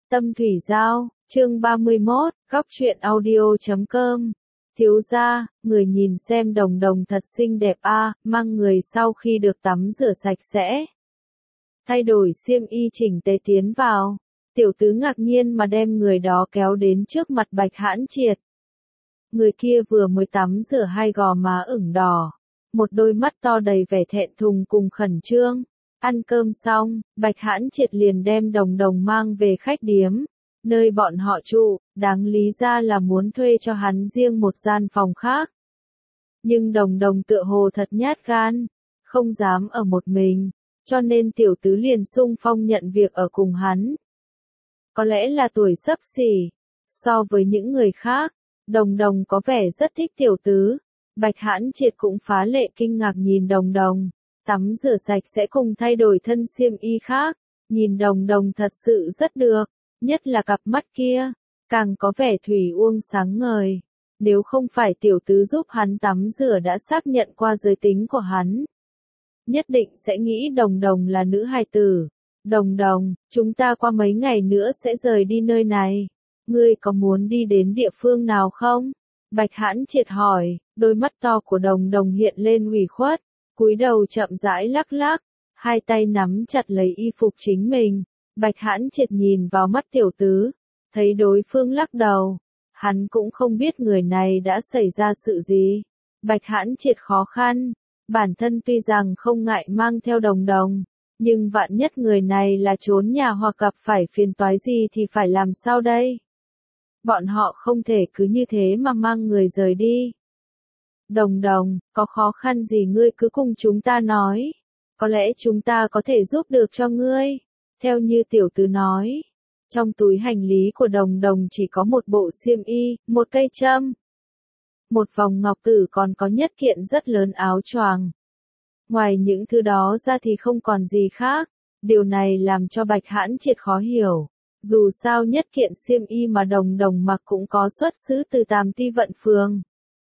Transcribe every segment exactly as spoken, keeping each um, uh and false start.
Tâm Thủy Giao, chương ba mươi mốt, góc truyện audio chấm com. Thiếu gia, người nhìn xem Đồng Đồng thật xinh đẹp a, à, mang người sau khi được tắm rửa sạch sẽ. Thay đổi xiêm y chỉnh tề tiến vào. Tiểu tứ ngạc nhiên mà đem người đó kéo đến trước mặt Bạch Hãn Triệt. Người kia vừa mới tắm rửa hai gò má ửng đỏ. Một đôi mắt to đầy vẻ thẹn thùng cùng khẩn trương. Ăn cơm xong, Bạch Hãn Triệt liền đem Đồng Đồng mang về khách điếm, nơi bọn họ trụ, đáng lý ra là muốn thuê cho hắn riêng một gian phòng khác. Nhưng Đồng Đồng tựa hồ thật nhát gan, không dám ở một mình, cho nên tiểu tứ liền xung phong nhận việc ở cùng hắn. Có lẽ là tuổi xấp xỉ, so với những người khác, Đồng Đồng có vẻ rất thích tiểu tứ. Bạch Hãn Triệt cũng phá lệ kinh ngạc nhìn Đồng Đồng. Tắm rửa sạch sẽ cùng thay đổi thân xiêm y khác, nhìn Đồng Đồng thật sự rất được, nhất là cặp mắt kia, càng có vẻ thủy uông sáng ngời. Nếu không phải tiểu tứ giúp hắn tắm rửa đã xác nhận qua giới tính của hắn, nhất định sẽ nghĩ Đồng Đồng là nữ hài tử. Đồng Đồng, chúng ta qua mấy ngày nữa sẽ rời đi nơi này, ngươi có muốn đi đến địa phương nào không? Bạch Hãn Triệt hỏi, đôi mắt to của Đồng Đồng hiện lên ủy khuất. Cúi đầu chậm rãi lắc lắc, hai tay nắm chặt lấy y phục chính mình. Bạch Hãn Triệt nhìn vào mắt tiểu tứ, thấy đối phương lắc đầu, hắn cũng không biết người này đã xảy ra sự gì. Bạch Hãn Triệt khó khăn, bản thân tuy rằng không ngại mang theo Đồng Đồng, nhưng vạn nhất người này là trốn nhà hoặc gặp phải phiền toái gì thì phải làm sao đây? Bọn họ không thể cứ như thế mà mang người rời đi. Đồng Đồng, có khó khăn gì ngươi cứ cùng chúng ta nói, có lẽ chúng ta có thể giúp được cho ngươi. Theo như tiểu tứ nói, trong túi hành lý của Đồng Đồng chỉ có một bộ xiêm y, một cây châm, một vòng ngọc tử, còn có nhất kiện rất lớn áo choàng. Ngoài những thứ đó ra thì không còn gì khác. Điều này làm cho Bạch Hãn Triệt khó hiểu. Dù sao nhất kiện xiêm y mà Đồng Đồng mặc cũng có xuất xứ từ Tam Ti Vận Phường.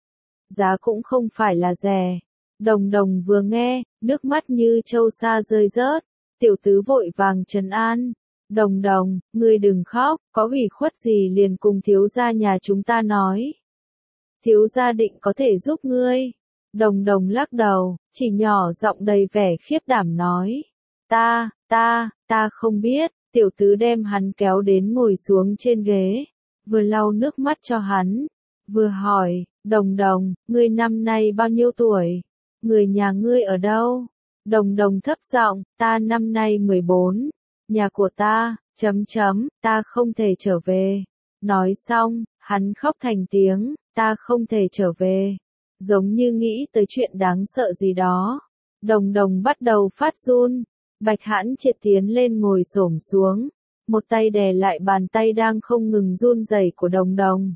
Giá cũng không phải là rẻ. Đồng Đồng vừa nghe, nước mắt như châu sa rơi rớt. Tiểu tứ vội vàng trấn an. Đồng Đồng, ngươi đừng khóc, có ủy khuất gì liền cùng thiếu gia nhà chúng ta nói. Thiếu gia định có thể giúp ngươi. Đồng Đồng lắc đầu, chỉ nhỏ giọng đầy vẻ khiếp đảm nói. Ta, ta, ta không biết. Tiểu tứ đem hắn kéo đến ngồi xuống trên ghế, vừa lau nước mắt cho hắn, vừa hỏi, Đồng Đồng, ngươi năm nay bao nhiêu tuổi? Người nhà ngươi ở đâu? Đồng Đồng thấp giọng, ta năm nay mười bốn, nhà của ta, chấm chấm, ta không thể trở về. Nói xong, hắn khóc thành tiếng, ta không thể trở về, giống như nghĩ tới chuyện đáng sợ gì đó. Đồng Đồng bắt đầu phát run. Bạch Hãn Triệt tiến lên ngồi xổm xuống, một tay đè lại bàn tay đang không ngừng run rẩy của Đồng Đồng.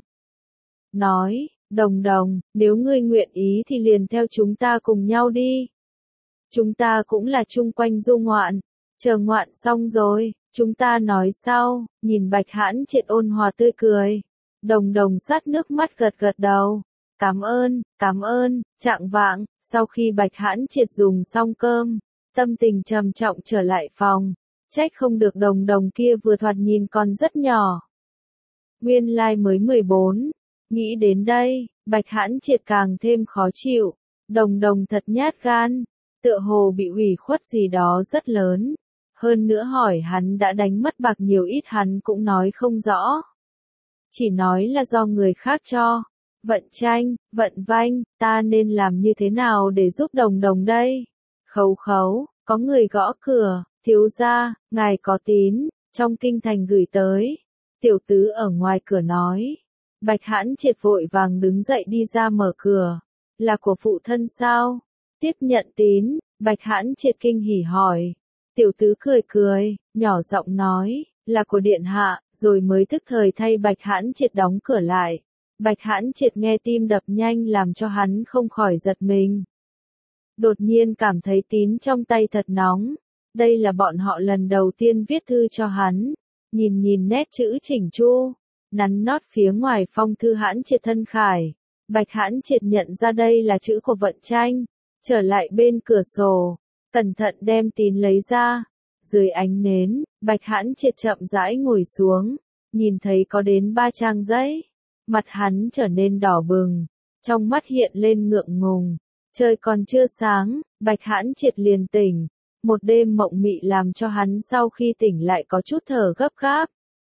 Nói, Đồng Đồng, nếu ngươi nguyện ý thì liền theo chúng ta cùng nhau đi. Chúng ta cũng là chung quanh du ngoạn, chờ ngoạn xong rồi, chúng ta nói sau. Nhìn Bạch Hãn Triệt ôn hòa tươi cười, Đồng Đồng sát nước mắt gật gật đầu. Cảm ơn, cảm ơn. Chạng vạng, sau khi Bạch Hãn Triệt dùng xong cơm, tâm tình trầm trọng trở lại phòng, trách không được Đồng Đồng kia vừa thoạt nhìn còn rất nhỏ. Nguyên lai like mới mười bốn, nghĩ đến đây, Bạch Hãn Triệt càng thêm khó chịu. Đồng Đồng thật nhát gan, tựa hồ bị ủy khuất gì đó rất lớn. Hơn nữa hỏi hắn đã đánh mất bạc nhiều ít hắn cũng nói không rõ. Chỉ nói là do người khác cho. Vận Tranh, Vận Vanh, ta nên làm như thế nào để giúp Đồng Đồng đây? Khấu khấu, có người gõ cửa, thiếu gia, ngài có tín, trong kinh thành gửi tới. Tiểu tứ ở ngoài cửa nói. Bạch Hãn Triệt vội vàng đứng dậy đi ra mở cửa. Là của phụ thân sao? Tiếp nhận tín, Bạch Hãn Triệt kinh hỉ hỏi. Tiểu tứ cười cười, nhỏ giọng nói, là của điện hạ, rồi mới tức thời thay Bạch Hãn Triệt đóng cửa lại. Bạch Hãn Triệt nghe tim đập nhanh làm cho hắn không khỏi giật mình. Đột nhiên cảm thấy tín trong tay thật nóng. Đây là bọn họ lần đầu tiên viết thư cho hắn. Nhìn nhìn nét chữ chỉnh chu, nắn nót phía ngoài phong thư Hãn Triệt thân khải. Bạch Hãn Triệt nhận ra đây là chữ của Vận Tranh. Trở lại bên cửa sổ, cẩn thận đem tín lấy ra. Dưới ánh nến, Bạch Hãn Triệt chậm rãi ngồi xuống, nhìn thấy có đến ba trang giấy. Mặt hắn trở nên đỏ bừng, trong mắt hiện lên ngượng ngùng. Trời còn chưa sáng, Bạch Hãn Triệt liền tỉnh. Một đêm mộng mị làm cho hắn sau khi tỉnh lại có chút thở gấp gáp.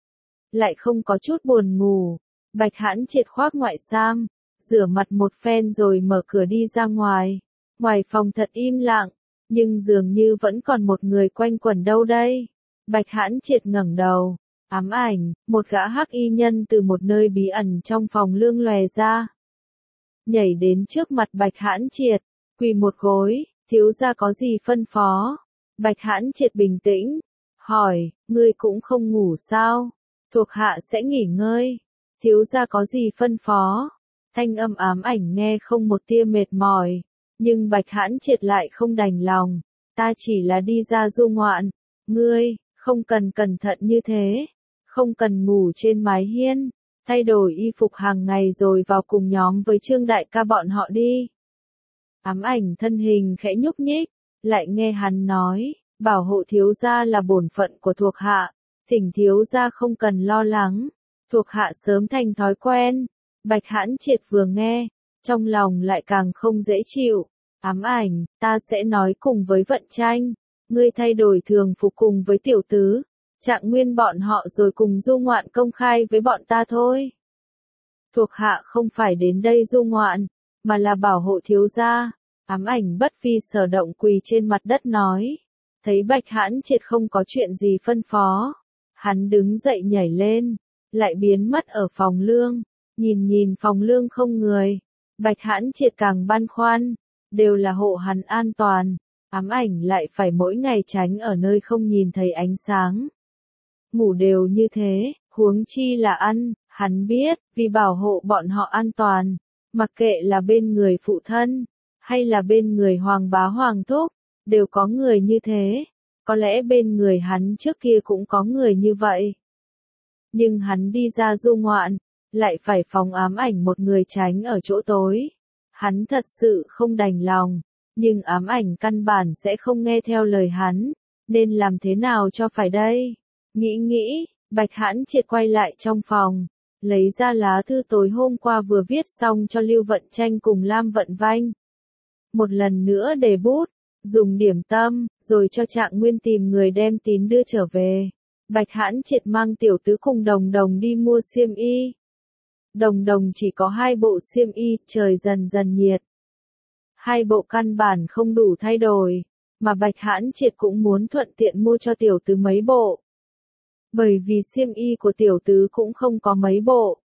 Lại không có chút buồn ngủ. Bạch Hãn Triệt khoác ngoại sam, rửa mặt một phen rồi mở cửa đi ra ngoài. Ngoài phòng thật im lặng, nhưng dường như vẫn còn một người quanh quẩn đâu đây. Bạch Hãn Triệt ngẩng đầu, ám ảnh, một gã hắc y nhân từ một nơi bí ẩn trong phòng lương lòe ra. Nhảy đến trước mặt Bạch Hãn Triệt, quỳ một gối, thiếu gia có gì phân phó? Bạch Hãn Triệt bình tĩnh, hỏi, ngươi cũng không ngủ sao? Thuộc hạ sẽ nghỉ ngơi. Thiếu gia có gì phân phó? Thanh âm ám ảnh nghe không một tia mệt mỏi, nhưng Bạch Hãn Triệt lại không đành lòng. Ta chỉ là đi ra du ngoạn, ngươi, không cần cẩn thận như thế, không cần ngủ trên mái hiên, thay đổi y phục hàng ngày rồi vào cùng nhóm với Trương đại ca bọn họ đi. Ám ảnh thân hình khẽ nhúc nhích, lại nghe hắn nói, bảo hộ thiếu gia là bổn phận của thuộc hạ, thỉnh thiếu gia không cần lo lắng, thuộc hạ sớm thành thói quen. Bạch Hãn Triệt vừa nghe, trong lòng lại càng không dễ chịu. Ám ảnh, ta sẽ nói cùng với Vận Tranh, ngươi thay đổi thường phục cùng với tiểu tứ, Trạng Nguyên bọn họ rồi cùng du ngoạn công khai với bọn ta thôi. Thuộc hạ không phải đến đây du ngoạn, mà là bảo hộ thiếu gia. Ám ảnh bất phi sở động quỳ trên mặt đất nói. Thấy Bạch Hãn Triệt không có chuyện gì phân phó, hắn đứng dậy nhảy lên, lại biến mất ở phòng lương. Nhìn nhìn phòng lương không người, Bạch Hãn Triệt càng băn khoăn, đều là hộ hắn an toàn, ám ảnh lại phải mỗi ngày tránh ở nơi không nhìn thấy ánh sáng. Ngủ đều như thế, huống chi là ăn, hắn biết, vì bảo hộ bọn họ an toàn, mặc kệ là bên người phụ thân, hay là bên người hoàng bá hoàng thúc, đều có người như thế, có lẽ bên người hắn trước kia cũng có người như vậy. Nhưng hắn đi ra du ngoạn, lại phải phòng ám ảnh một người tránh ở chỗ tối. Hắn thật sự không đành lòng, nhưng ám ảnh căn bản sẽ không nghe theo lời hắn, nên làm thế nào cho phải đây? Nghĩ nghĩ, Bạch Hãn Triệt quay lại trong phòng, lấy ra lá thư tối hôm qua vừa viết xong cho Lưu Vận Tranh cùng Lam Vận Vanh. Một lần nữa để bút, dùng điểm tâm, rồi cho Trạng Nguyên tìm người đem tín đưa trở về. Bạch Hãn Triệt mang tiểu tứ cùng Đồng Đồng đi mua xiêm y. Đồng Đồng chỉ có hai bộ xiêm y, trời dần dần nhiệt. Hai bộ căn bản không đủ thay đổi, mà Bạch Hãn Triệt cũng muốn thuận tiện mua cho tiểu tứ mấy bộ. Bởi vì xiêm y của tiểu tứ cũng không có mấy bộ.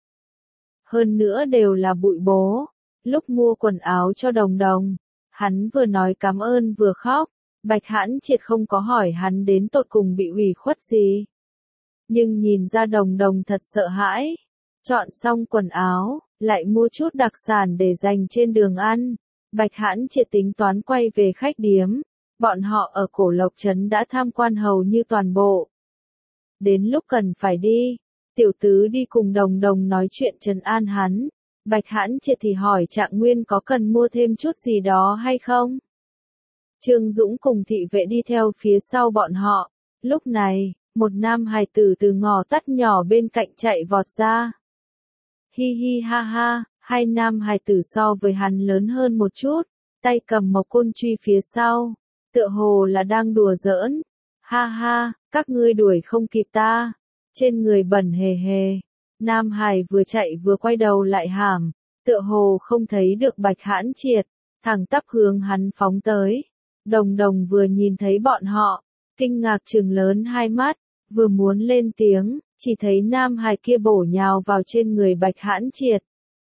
Hơn nữa đều là bụi bố. Lúc mua quần áo cho Đồng Đồng, hắn vừa nói cảm ơn vừa khóc. Bạch Hãn Triệt không có hỏi hắn đến tột cùng bị ủy khuất gì. Nhưng nhìn ra Đồng Đồng thật sợ hãi. Chọn xong quần áo, lại mua chút đặc sản để dành trên đường ăn. Bạch Hãn Triệt tính toán quay về khách điếm. Bọn họ ở Cổ Lộc Trấn đã tham quan hầu như toàn bộ. Đến lúc cần phải đi, tiểu tứ đi cùng Đồng Đồng nói chuyện trấn an hắn. Bạch Hãn Triệt thì hỏi Trạng Nguyên có cần mua thêm chút gì đó hay không? Trương Dũng cùng thị vệ đi theo phía sau bọn họ. Lúc này, một nam hài tử từ ngõ tắt nhỏ bên cạnh chạy vọt ra. Hi hi ha ha, hai nam hài tử so với hắn lớn hơn một chút, tay cầm một côn truy phía sau, tựa hồ là đang đùa giỡn. Ha ha, các ngươi đuổi không kịp ta, trên người bẩn hề hề. Nam hài vừa chạy vừa quay đầu lại hàm, tựa hồ không thấy được Bạch Hãn Triệt, thẳng tắp hướng hắn phóng tới. Đồng Đồng vừa nhìn thấy bọn họ, kinh ngạc trừng lớn hai mắt, vừa muốn lên tiếng, chỉ thấy nam hài kia bổ nhào vào trên người Bạch Hãn Triệt.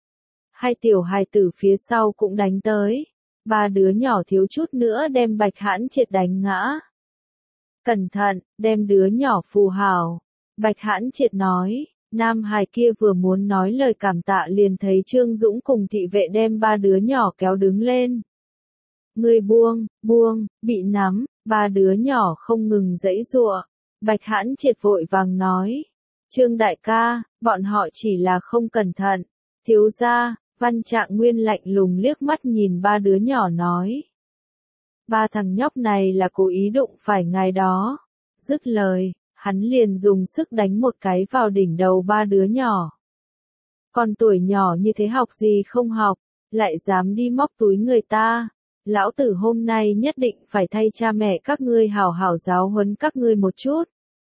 Hai tiểu hài tử phía sau cũng đánh tới, ba đứa nhỏ thiếu chút nữa đem Bạch Hãn Triệt đánh ngã. Cẩn thận, đem đứa nhỏ phù hảo. Bạch Hãn Triệt nói, nam hài kia vừa muốn nói lời cảm tạ liền thấy Trương Dũng cùng thị vệ đem ba đứa nhỏ kéo đứng lên. Ngươi buông, buông, bị nắm, ba đứa nhỏ không ngừng giãy giụa. Bạch Hãn Triệt vội vàng nói, Trương đại ca, bọn họ chỉ là không cẩn thận. Thiếu gia, Văn Trạng Nguyên lạnh lùng liếc mắt nhìn ba đứa nhỏ nói. Ba thằng nhóc này là cố ý đụng phải ngài đó. Dứt lời, hắn liền dùng sức đánh một cái vào đỉnh đầu ba đứa nhỏ. Còn tuổi nhỏ như thế học gì không học, lại dám đi móc túi người ta. Lão tử hôm nay nhất định phải thay cha mẹ các ngươi hảo hảo giáo huấn các ngươi một chút.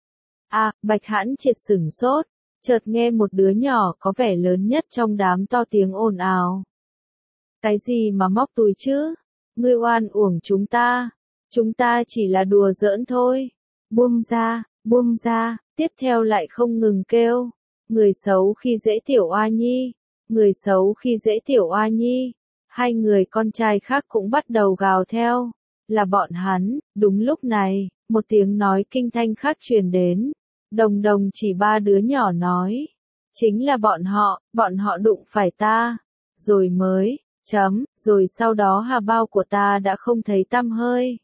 À, Bạch Hãn Triệt sửng sốt, chợt nghe một đứa nhỏ có vẻ lớn nhất trong đám to tiếng ồn ào. Cái gì mà móc túi chứ? Ngươi oan uổng chúng ta. Chúng ta chỉ là đùa giỡn thôi. Buông ra, buông ra, tiếp theo lại không ngừng kêu. Người xấu khi dễ tiểu oa nhi. Người xấu khi dễ tiểu oa nhi. Hai người con trai khác cũng bắt đầu gào theo. Là bọn hắn. Đúng lúc này, một tiếng nói kinh thanh khác truyền đến. Đồng đồng chỉ ba đứa nhỏ nói. Chính là bọn họ, bọn họ đụng phải ta. Rồi mới, chấm, rồi sau đó hà bao của ta đã không thấy tăm hơi.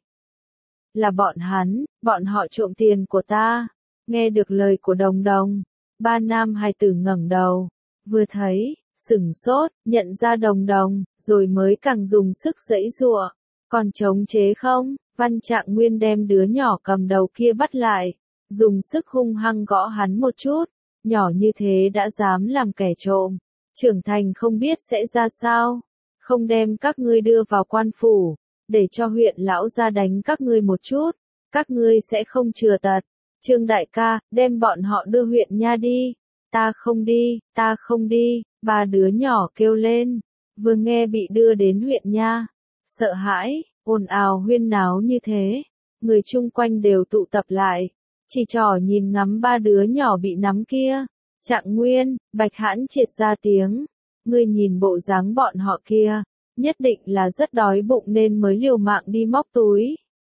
Là bọn hắn, bọn họ trộm tiền của ta. Nghe được lời của đồng đồng, ba nam hài tử ngẩng đầu, vừa thấy, sửng sốt, nhận ra đồng đồng, rồi mới càng dùng sức giãy giụa. Còn chống chế không? Văn Trạng Nguyên đem đứa nhỏ cầm đầu kia bắt lại, dùng sức hung hăng gõ hắn một chút. Nhỏ như thế đã dám làm kẻ trộm, trưởng thành không biết sẽ ra sao. Không đem các ngươi đưa vào quan phủ, để cho huyện lão ra đánh các ngươi một chút, các ngươi sẽ không chừa tật. Trương đại ca, đem bọn họ đưa huyện nha đi. Ta không đi, ta không đi, ba đứa nhỏ kêu lên. Vừa nghe bị đưa đến huyện nha, sợ hãi, ồn ào huyên náo như thế. Người chung quanh đều tụ tập lại, chỉ trỏ nhìn ngắm ba đứa nhỏ bị nắm kia. Trạng Nguyên, Bạch Hãn Triệt ra tiếng. Ngươi nhìn bộ dáng bọn họ kia, nhất định là rất đói bụng nên mới liều mạng đi móc túi.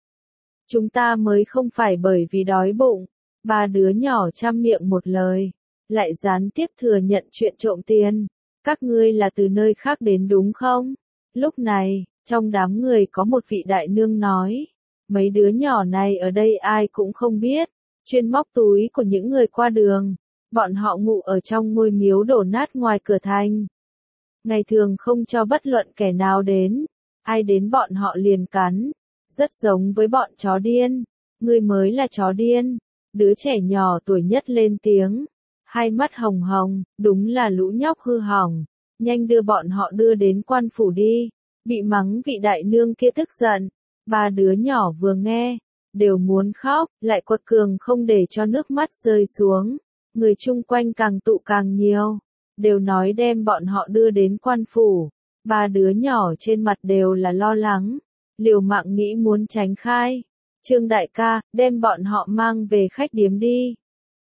Chúng ta mới không phải bởi vì đói bụng. Ba đứa nhỏ chăm miệng một lời, lại gián tiếp thừa nhận chuyện trộm tiền. Các ngươi là từ nơi khác đến đúng không? Lúc này, trong đám người có một vị đại nương nói, mấy đứa nhỏ này ở đây ai cũng không biết, chuyên móc túi của những người qua đường. Bọn họ ngụ ở trong ngôi miếu đổ nát ngoài cửa thành. Ngày thường không cho bất luận kẻ nào đến, ai đến bọn họ liền cắn, rất giống với bọn chó điên. Ngươi mới là chó điên. Đứa trẻ nhỏ tuổi nhất lên tiếng, hai mắt hồng hồng, đúng là lũ nhóc hư hỏng, nhanh đưa bọn họ đưa đến quan phủ đi. Bị mắng vị đại nương kia tức giận, ba đứa nhỏ vừa nghe, đều muốn khóc, lại quật cường không để cho nước mắt rơi xuống. Người chung quanh càng tụ càng nhiều, đều nói đem bọn họ đưa đến quan phủ. Ba đứa nhỏ trên mặt đều là lo lắng, liều mạng nghĩ muốn tránh khai. Trương đại ca, đem bọn họ mang về khách điếm đi.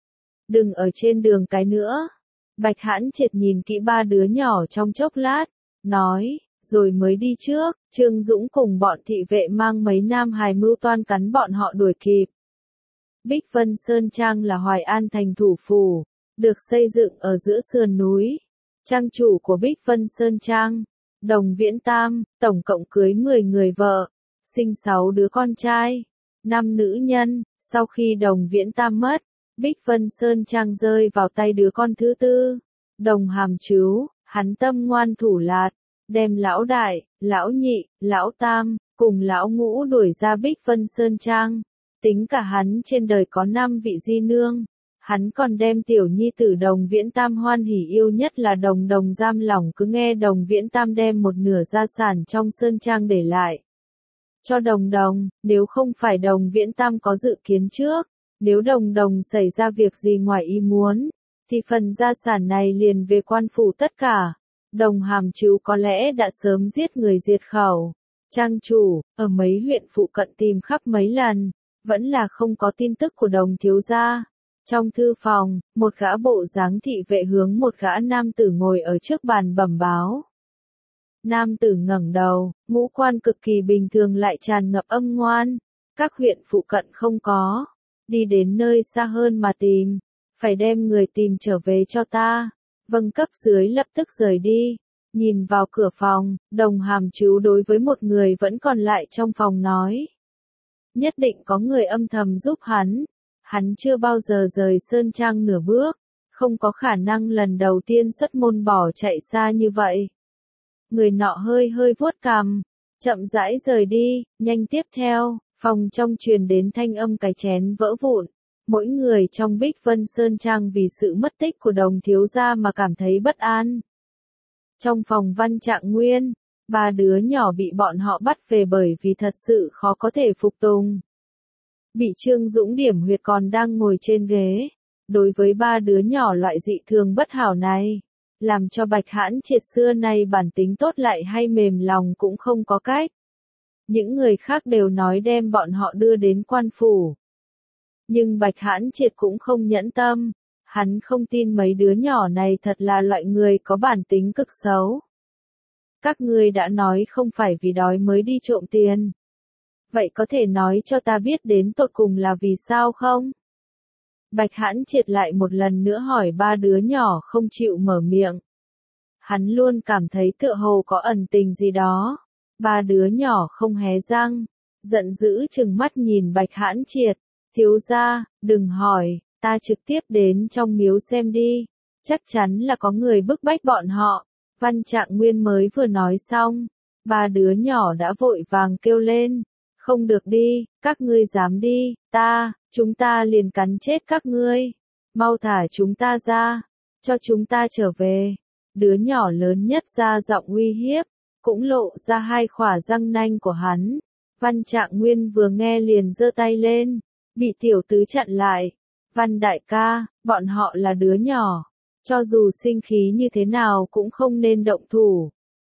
Đừng ở trên đường cái nữa. Bạch Hãn Triệt nhìn kỹ ba đứa nhỏ trong chốc lát, nói, rồi mới đi trước. Trương Dũng cùng bọn thị vệ mang mấy nam hài mưu toan cắn bọn họ đuổi kịp. Bích Vân Sơn Trang là Hoài An thành thủ phủ, được xây dựng ở giữa sườn núi. Trang chủ của Bích Vân Sơn Trang, Đồng Viễn Tam, tổng cộng cưới mười người vợ, sinh sáu đứa con trai, năm nữ nhân. Sau khi Đồng Viễn Tam mất, Bích Vân Sơn Trang rơi vào tay đứa con thứ tư, Đồng Hàm Trứu. Hắn tâm ngoan thủ lạt, đem lão đại, lão nhị, lão tam, cùng lão ngũ đuổi ra Bích Vân Sơn Trang. Tính cả hắn trên đời có năm vị di nương. Hắn còn đem tiểu nhi tử Đồng Viễn Tam hoan hỉ yêu nhất là Đồng Đồng giam lỏng, cứ nghe Đồng Viễn Tam đem một nửa gia sản trong Sơn Trang để lại cho Đồng Đồng. Nếu không phải Đồng Viễn Tam có dự kiến trước, nếu Đồng Đồng xảy ra việc gì ngoài ý muốn, thì phần gia sản này liền về quan phủ tất cả. Đồng Hàm Trứu có lẽ đã sớm giết người diệt khẩu. Trang chủ, ở mấy huyện phụ cận tìm khắp mấy lần, vẫn là không có tin tức của Đồng thiếu gia. Trong thư phòng, một gã bộ dáng thị vệ hướng một gã nam tử ngồi ở trước bàn bẩm báo. Nam tử ngẩng đầu, ngũ quan cực kỳ bình thường lại tràn ngập âm ngoan. Các huyện phụ cận không có, đi đến nơi xa hơn mà tìm, phải đem người tìm trở về cho ta. Vâng, cấp dưới lập tức rời đi. Nhìn vào cửa phòng, Đồng Hàm Trứu đối với một người vẫn còn lại trong phòng nói. Nhất định có người âm thầm giúp hắn. Hắn chưa bao giờ rời Sơn Trang nửa bước, không có khả năng lần đầu tiên xuất môn bỏ chạy xa như vậy. Người nọ hơi hơi vuốt cằm, chậm rãi rời đi. Nhanh tiếp theo, Phòng trong truyền đến thanh âm cái chén vỡ vụn. Mỗi người trong Bích Vân Sơn Trang vì sự mất tích của Đồng thiếu gia mà cảm thấy bất an. Trong phòng Văn Trạng Nguyên, ba đứa nhỏ bị bọn họ bắt về bởi vì thật sự khó có thể phục tùng. Bị Trương Dũng điểm huyệt còn đang ngồi trên ghế. Đối với ba đứa nhỏ loại dị thường bất hảo này, làm cho Bạch Hãn Triệt xưa nay bản tính tốt lại hay mềm lòng cũng không có cách. Những người khác đều nói đem bọn họ đưa đến quan phủ. Nhưng Bạch Hãn Triệt cũng không nhẫn tâm, hắn không tin mấy đứa nhỏ này thật là loại người có bản tính cực xấu. Các ngươi đã nói không phải vì đói mới đi trộm tiền. Vậy có thể nói cho ta biết đến tột cùng là vì sao không? Bạch Hãn Triệt lại một lần nữa hỏi ba đứa nhỏ không chịu mở miệng. Hắn luôn cảm thấy tựa hồ có ẩn tình gì đó. Ba đứa nhỏ không hé răng, giận dữ trừng mắt nhìn Bạch Hãn Triệt. Thiếu gia, đừng hỏi, ta trực tiếp đến trong miếu xem đi. Chắc chắn là có người bức bách bọn họ. Văn Trạng Nguyên mới vừa nói xong, ba đứa nhỏ đã vội vàng kêu lên. Không được đi, các ngươi dám đi, ta, chúng ta liền cắn chết các ngươi. Mau thả chúng ta ra, cho chúng ta trở về. Đứa nhỏ lớn nhất ra giọng uy hiếp, cũng lộ ra hai khỏa răng nanh của hắn. Văn Trạng Nguyên vừa nghe liền giơ tay lên, bị tiểu tứ chặn lại. Văn đại ca, bọn họ là đứa nhỏ, cho dù sinh khí như thế nào cũng không nên động thủ.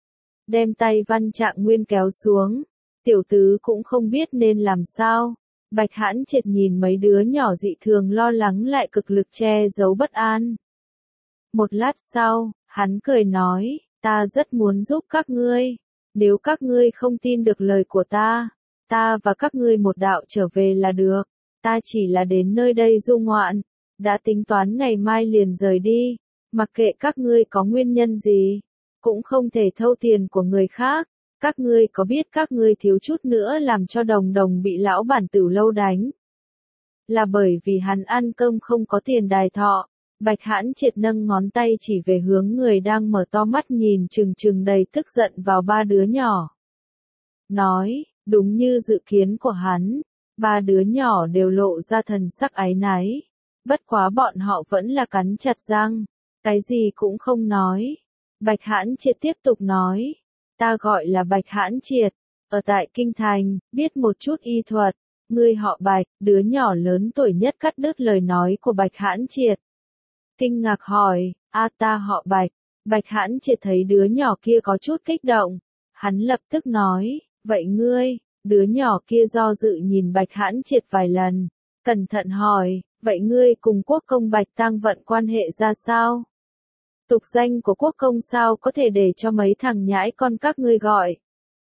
Đem tay Văn Trạng Nguyên kéo xuống. Tiểu tứ cũng không biết nên làm sao. Bạch Hãn Triệt nhìn mấy đứa nhỏ dị thường lo lắng lại cực lực che giấu bất an. Một lát sau, hắn cười nói, ta rất muốn giúp các ngươi. Nếu các ngươi không tin được lời của ta, ta và các ngươi một đạo trở về là được. Ta chỉ là đến nơi đây du ngoạn, đã tính toán ngày mai liền rời đi. Mặc kệ các ngươi có nguyên nhân gì, cũng không thể thâu tiền của người khác. Các ngươi có biết các ngươi thiếu chút nữa làm cho Đồng Đồng bị lão bản Tử Lâu đánh? Là bởi vì hắn ăn cơm không có tiền đài thọ. Bạch Hãn Triệt nâng ngón tay chỉ về hướng người đang mở to mắt nhìn trừng trừng đầy tức giận vào ba đứa nhỏ. Nói, đúng như dự kiến của hắn, ba đứa nhỏ đều lộ ra thần sắc áy náy. Bất quá bọn họ vẫn là cắn chặt răng, cái gì cũng không nói. Bạch Hãn Triệt tiếp tục nói. Ta gọi là Bạch Hãn Triệt, ở tại Kinh Thành, biết một chút y thuật. Ngươi họ Bạch, đứa nhỏ lớn tuổi nhất cắt đứt lời nói của Bạch Hãn Triệt. Kinh ngạc hỏi, a ta họ Bạch. Bạch Hãn Triệt thấy đứa nhỏ kia có chút kích động. Hắn lập tức nói, vậy ngươi, đứa nhỏ kia do dự nhìn Bạch Hãn Triệt vài lần. Cẩn thận hỏi, vậy ngươi cùng Quốc công Bạch Tang Vận quan hệ ra sao? Tục danh của Quốc công sao có thể để cho mấy thằng nhãi con các ngươi gọi.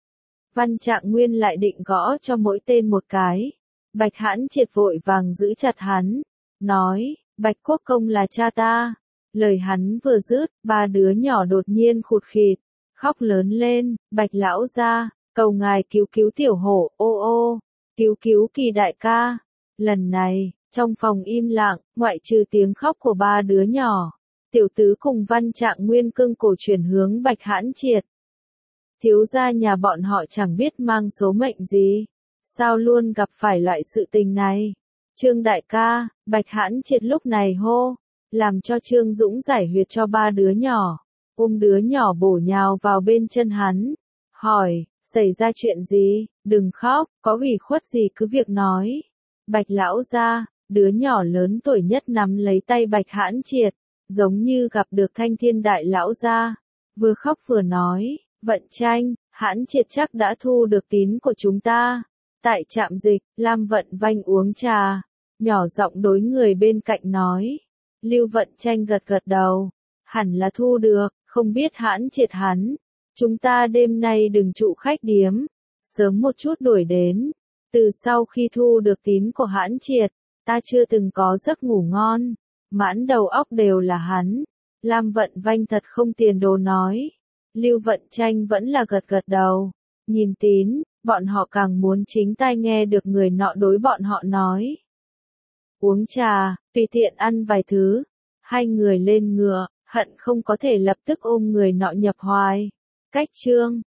Văn Trạng Nguyên lại định gõ cho mỗi tên một cái. Bạch Hãn Triệt vội vàng giữ chặt hắn. Nói, Bạch Quốc công là cha ta. Lời hắn vừa dứt, ba đứa nhỏ đột nhiên khụt khịt, khóc lớn lên. Bạch lão gia, cầu ngài cứu cứu tiểu hổ, ô ô, cứu cứu Kỳ đại ca. Lần này, trong phòng im lặng, ngoại trừ tiếng khóc của ba đứa nhỏ. Tiểu tứ cùng Văn Trạng Nguyên cương cổ chuyển hướng Bạch Hãn Triệt. Thiếu gia nhà bọn họ chẳng biết mang số mệnh gì, sao luôn gặp phải loại sự tình này. Trương đại ca, Bạch Hãn Triệt lúc này hô, làm cho Trương Dũng giải huyệt cho ba đứa nhỏ, ôm đứa nhỏ bổ nhào vào bên chân hắn, hỏi, xảy ra chuyện gì, đừng khóc, có ủy khuất gì cứ việc nói. Bạch lão gia, đứa nhỏ lớn tuổi nhất nắm lấy tay Bạch Hãn Triệt, giống như gặp được Thanh Thiên đại lão gia, vừa khóc vừa nói, Vận Tranh, Hãn Triệt chắc đã thu được tín của chúng ta. Tại trạm dịch, Lam Vận Vanh uống trà, nhỏ giọng đối người bên cạnh nói. Lưu Vận Tranh gật gật đầu, hẳn là thu được, không biết Hãn Triệt hắn. Chúng ta đêm nay đừng trụ khách điếm, sớm một chút đuổi đến. Từ sau khi thu được tín của Hãn Triệt, ta chưa từng có giấc ngủ ngon, mãn đầu óc đều là hắn. Lam Vận Vanh thật không tiền đồ nói. Lưu Vận Tranh vẫn là gật gật đầu, nhìn tín, bọn họ càng muốn chính tai nghe được người nọ đối bọn họ nói. Uống trà, tùy tiện ăn vài thứ, hai người lên ngựa, hận không có thể lập tức ôm người nọ nhập hoài. Cách chương